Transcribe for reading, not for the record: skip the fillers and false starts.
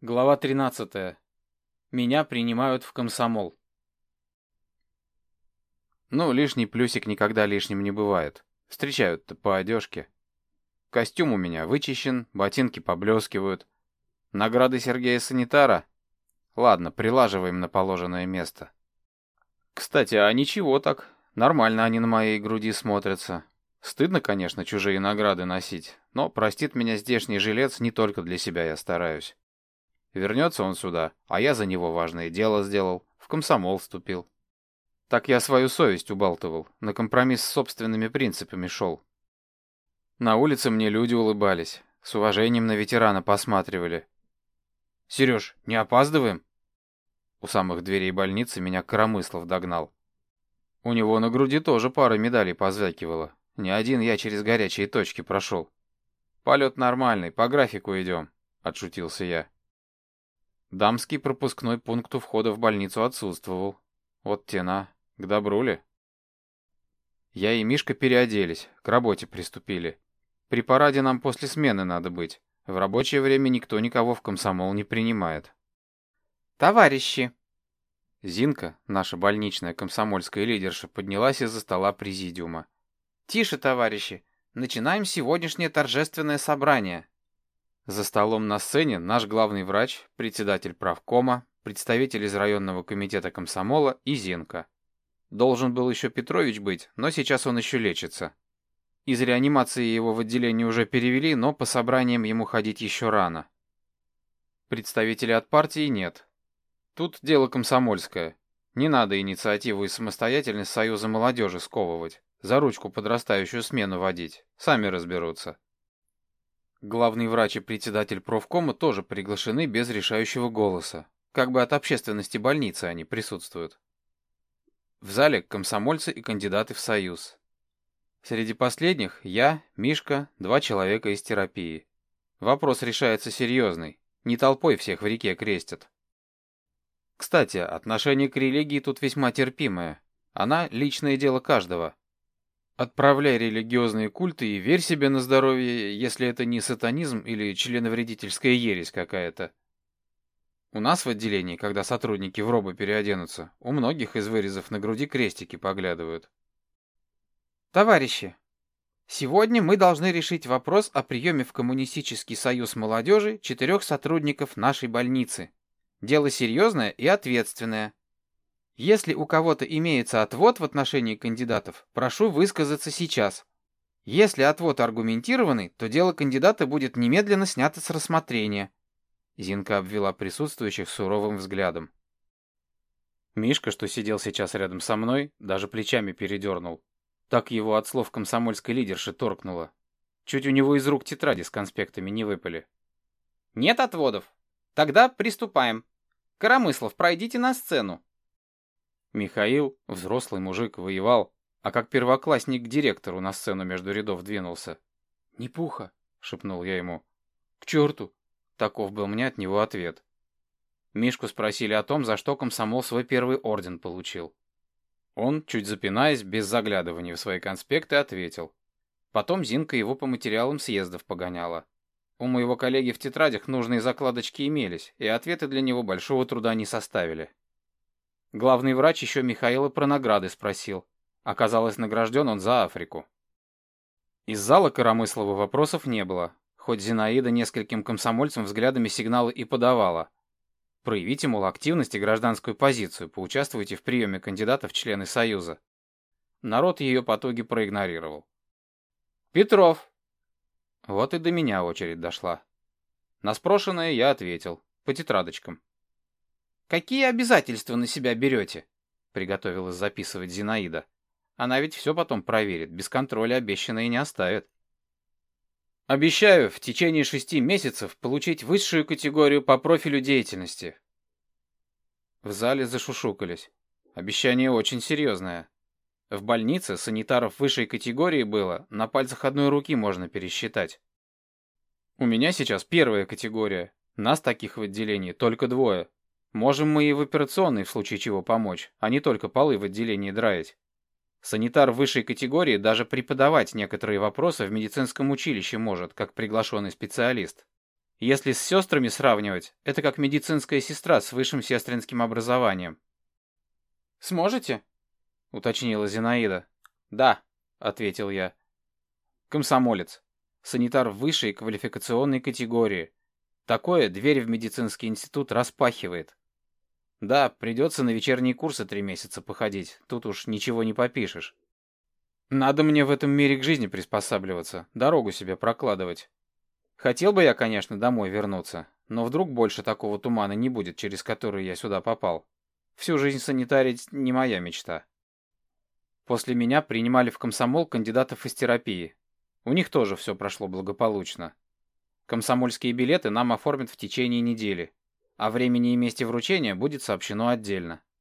Глава 13. Меня принимают в комсомол. Лишний плюсик никогда лишним не бывает. Встречают-то по одежке. Костюм у меня вычищен, ботинки поблескивают. Награды Сергея Санитара? Ладно, прилаживаем на положенное место. Кстати, а ничего так. Нормально они на моей груди смотрятся. Стыдно, конечно, чужие награды носить, но простит меня здешний жилец, не только для себя я стараюсь. Вернется он сюда, а я за него важное дело сделал, в комсомол вступил. Так я свою совесть убалтывал, на компромисс с собственными принципами шел. На улице мне люди улыбались, с уважением на ветерана посматривали. «Сереж, не опаздываем?» У самых дверей больницы меня Коромыслов догнал. У него на груди тоже пара медалей позвякивала. Не один я через горячие точки прошел. «Полет нормальный, по графику идем», — отшутился я. Дамский пропускной пункт у входа в больницу отсутствовал. Вот тена. К добру ли? Я и Мишка переоделись, к работе приступили. При параде нам после смены надо быть. В рабочее время никто никого в комсомол не принимает. «Товарищи!» Зинка, наша больничная комсомольская лидерша, поднялась из-за стола президиума. «Тише, товарищи! Начинаем сегодняшнее торжественное собрание!» За столом на сцене наш главный врач, председатель правкома, представитель из районного комитета комсомола и Зинка. Должен был еще Петрович быть, но сейчас он еще лечится. Из реанимации его в отделение уже перевели, но по собраниям ему ходить еще рано. Представителей от партии нет. Тут дело комсомольское. Не надо инициативу и самостоятельность Союза молодежи сковывать, за ручку подрастающую смену водить. Сами разберутся. Главный врач и председатель профкома тоже приглашены без решающего голоса. Как бы от общественности больницы они присутствуют. В зале комсомольцы и кандидаты в союз. Среди последних я, Мишка, 2 человека из терапии. Вопрос решается серьезный. Не толпой всех в реке крестят. Кстати, отношение к религии тут весьма терпимое. Она — личное дело каждого. Отправляй религиозные культы и верь себе на здоровье, если это не сатанизм или членовредительская ересь какая-то. У нас в отделении, когда сотрудники в робы переоденутся, у многих из вырезов на груди крестики поглядывают. Товарищи, сегодня мы должны решить вопрос о приеме в Коммунистический союз молодежи 4 сотрудников нашей больницы. Дело серьезное и ответственное. Если у кого-то имеется отвод в отношении кандидатов, прошу высказаться сейчас. Если отвод аргументированный, то дело кандидата будет немедленно снято с рассмотрения. Зинка обвела присутствующих суровым взглядом. Мишка, что сидел сейчас рядом со мной, даже плечами передернул. Так его от слов комсомольской лидерши торкнуло. Чуть у него из рук тетради с конспектами не выпали. Нет отводов? Тогда приступаем. Коромыслов, пройдите на сцену. Михаил, взрослый мужик, воевал, а как первоклассник к директору на сцену между рядов двинулся. «Не пуха», — шепнул я ему. «К черту!» — таков был мне от него ответ. Мишку спросили о том, за что комсомол свой первый орден получил. Он, чуть запинаясь, без заглядывания в свои конспекты, ответил. Потом Зинка его по материалам съездов погоняла. У моего коллеги в тетрадях нужные закладочки имелись, и ответы для него большого труда не составили. Главный врач еще Михаила про награды спросил. Оказалось, награжден он за Африку. Из зала Коромыслова вопросов не было, хоть Зинаида нескольким комсомольцам взглядами сигналы и подавала. Проявите, мол, активность и гражданскую позицию, поучаствуйте в приеме кандидатов в члены Союза. Народ ее потуги проигнорировал. «Петров!» Вот и до меня очередь дошла. На спрошенное я ответил, по тетрадочкам. «Какие обязательства на себя берете?» — приготовилась записывать Зинаида. Она ведь все потом проверит, без контроля обещанное не оставит. «Обещаю в течение 6 месяцев получить высшую категорию по профилю деятельности». В зале зашушукались. Обещание очень серьезное. В больнице санитаров высшей категории было, на пальцах одной руки можно пересчитать. У меня сейчас 1 категория. Нас таких в отделении только 2. Можем мы и в операционной в случае чего помочь, а не только полы в отделении драить. Санитар высшей категории даже преподавать некоторые вопросы в медицинском училище может, как приглашенный специалист. Если с сестрами сравнивать, это как медицинская сестра с высшим сестринским образованием. «Сможете?» — уточнила Зинаида. «Да», — ответил я. «Комсомолец. Санитар высшей квалификационной категории. Такое дверь в медицинский институт распахивает. Да, придется на вечерние курсы 3 месяца походить, тут уж ничего не попишешь. Надо мне в этом мире к жизни приспосабливаться, дорогу себе прокладывать. Хотел бы я, конечно, домой вернуться, но вдруг больше такого тумана не будет, через который я сюда попал. Всю жизнь санитарить не моя мечта». После меня принимали в комсомол кандидатов из терапии. У них тоже все прошло благополучно. Комсомольские билеты нам оформят в течение недели, а времени и месте вручения будет сообщено отдельно.